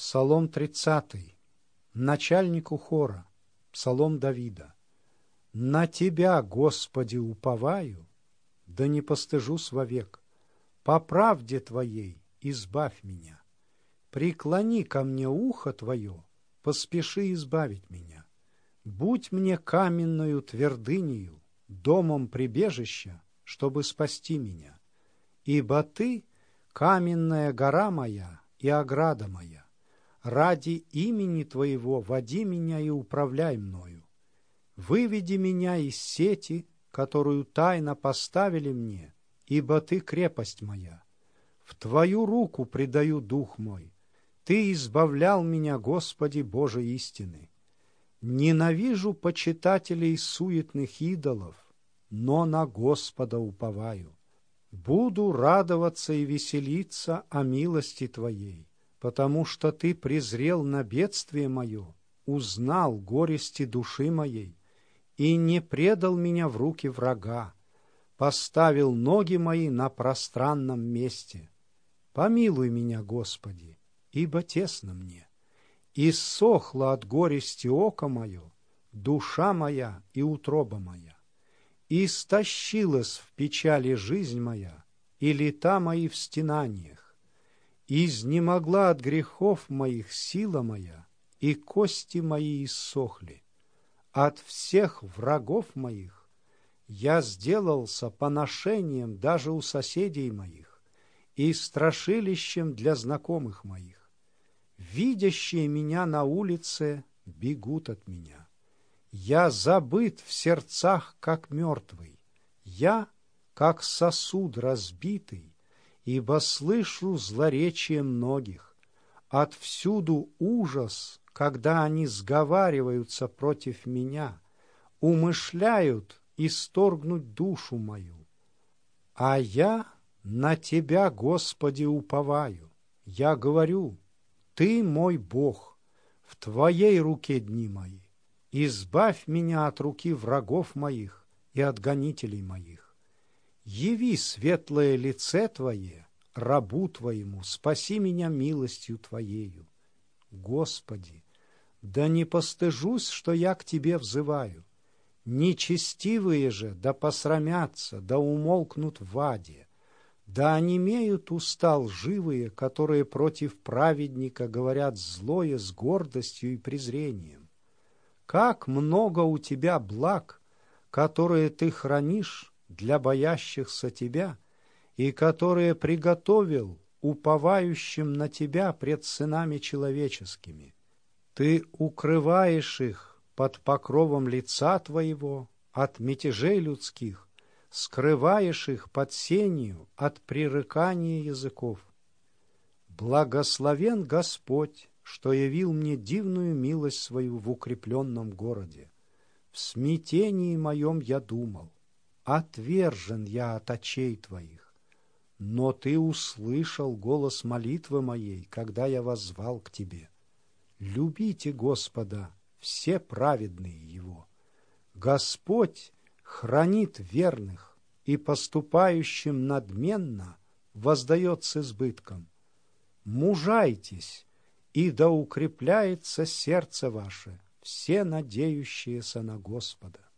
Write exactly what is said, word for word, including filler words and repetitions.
Псалом тридцатый. Начальнику хора. Псалом Давида. На Тебя, Господи, уповаю, да не постыжусь вовек. По правде Твоей избавь меня. Преклони ко мне ухо Твое, поспеши избавить меня. Будь мне каменною твердынею, домом прибежища, чтобы спасти меня. Ибо Ты — каменная гора моя и ограда моя. Ради имени Твоего води меня и управляй мною. Выведи меня из сети, которую тайно поставили мне, ибо Ты крепость моя. В Твою руку предаю дух мой. Ты избавлял меня, Господи, Боже истины. Ненавижу почитателей суетных идолов, но на Господа уповаю. Буду радоваться и веселиться о милости Твоей, потому что Ты презрел на бедствие мое, узнал горести души моей и не предал меня в руки врага, поставил ноги мои на пространном месте. Помилуй меня, Господи, ибо тесно мне. Иссохло от горести око мое, душа моя и утроба моя. Истощилась в печали жизнь моя, и лета мои в стенаниях. Изнемогла от грехов моих сила моя, и кости мои иссохли. От всех врагов моих я сделался поношением даже у соседей моих и страшилищем для знакомых моих. Видящие меня на улице бегут от меня. Я забыт в сердцах, как мертвый. Я, как сосуд разбитый, ибо слышу злоречие многих. Отвсюду ужас, когда они сговариваются против меня, умышляют исторгнуть душу мою. А я на Тебя, Господи, уповаю. Я говорю: Ты мой Бог, в Твоей руке дни мои. Избавь меня от руки врагов моих и от гонителей моих. Яви светлое лице Твое, рабу Твоему, спаси меня милостью Твоею. Господи, да не постыжусь, что я к Тебе взываю. Нечестивые же да посрамятся, да умолкнут в аде. Да онемеют уста лживые, которые против праведника говорят злое с гордостью и презрением. Как много у Тебя благ, которые Ты хранишь для боящихся Тебя и которые приготовил уповающим на Тебя пред сынами человеческими. Ты укрываешь их под покровом лица Твоего от мятежей людских, скрываешь их под сенью от пререкания языков. Благословен Господь, что явил мне дивную милость свою в укрепленном городе. В смятении моем я думал: отвержен я от очей Твоих. Но Ты услышал голос молитвы моей, когда я воззвал к Тебе. Любите Господа все праведные Его. Господь хранит верных и поступающим надменно воздает с избытком. Мужайтесь, и да укрепляется сердце ваше, все надеющиеся на Господа.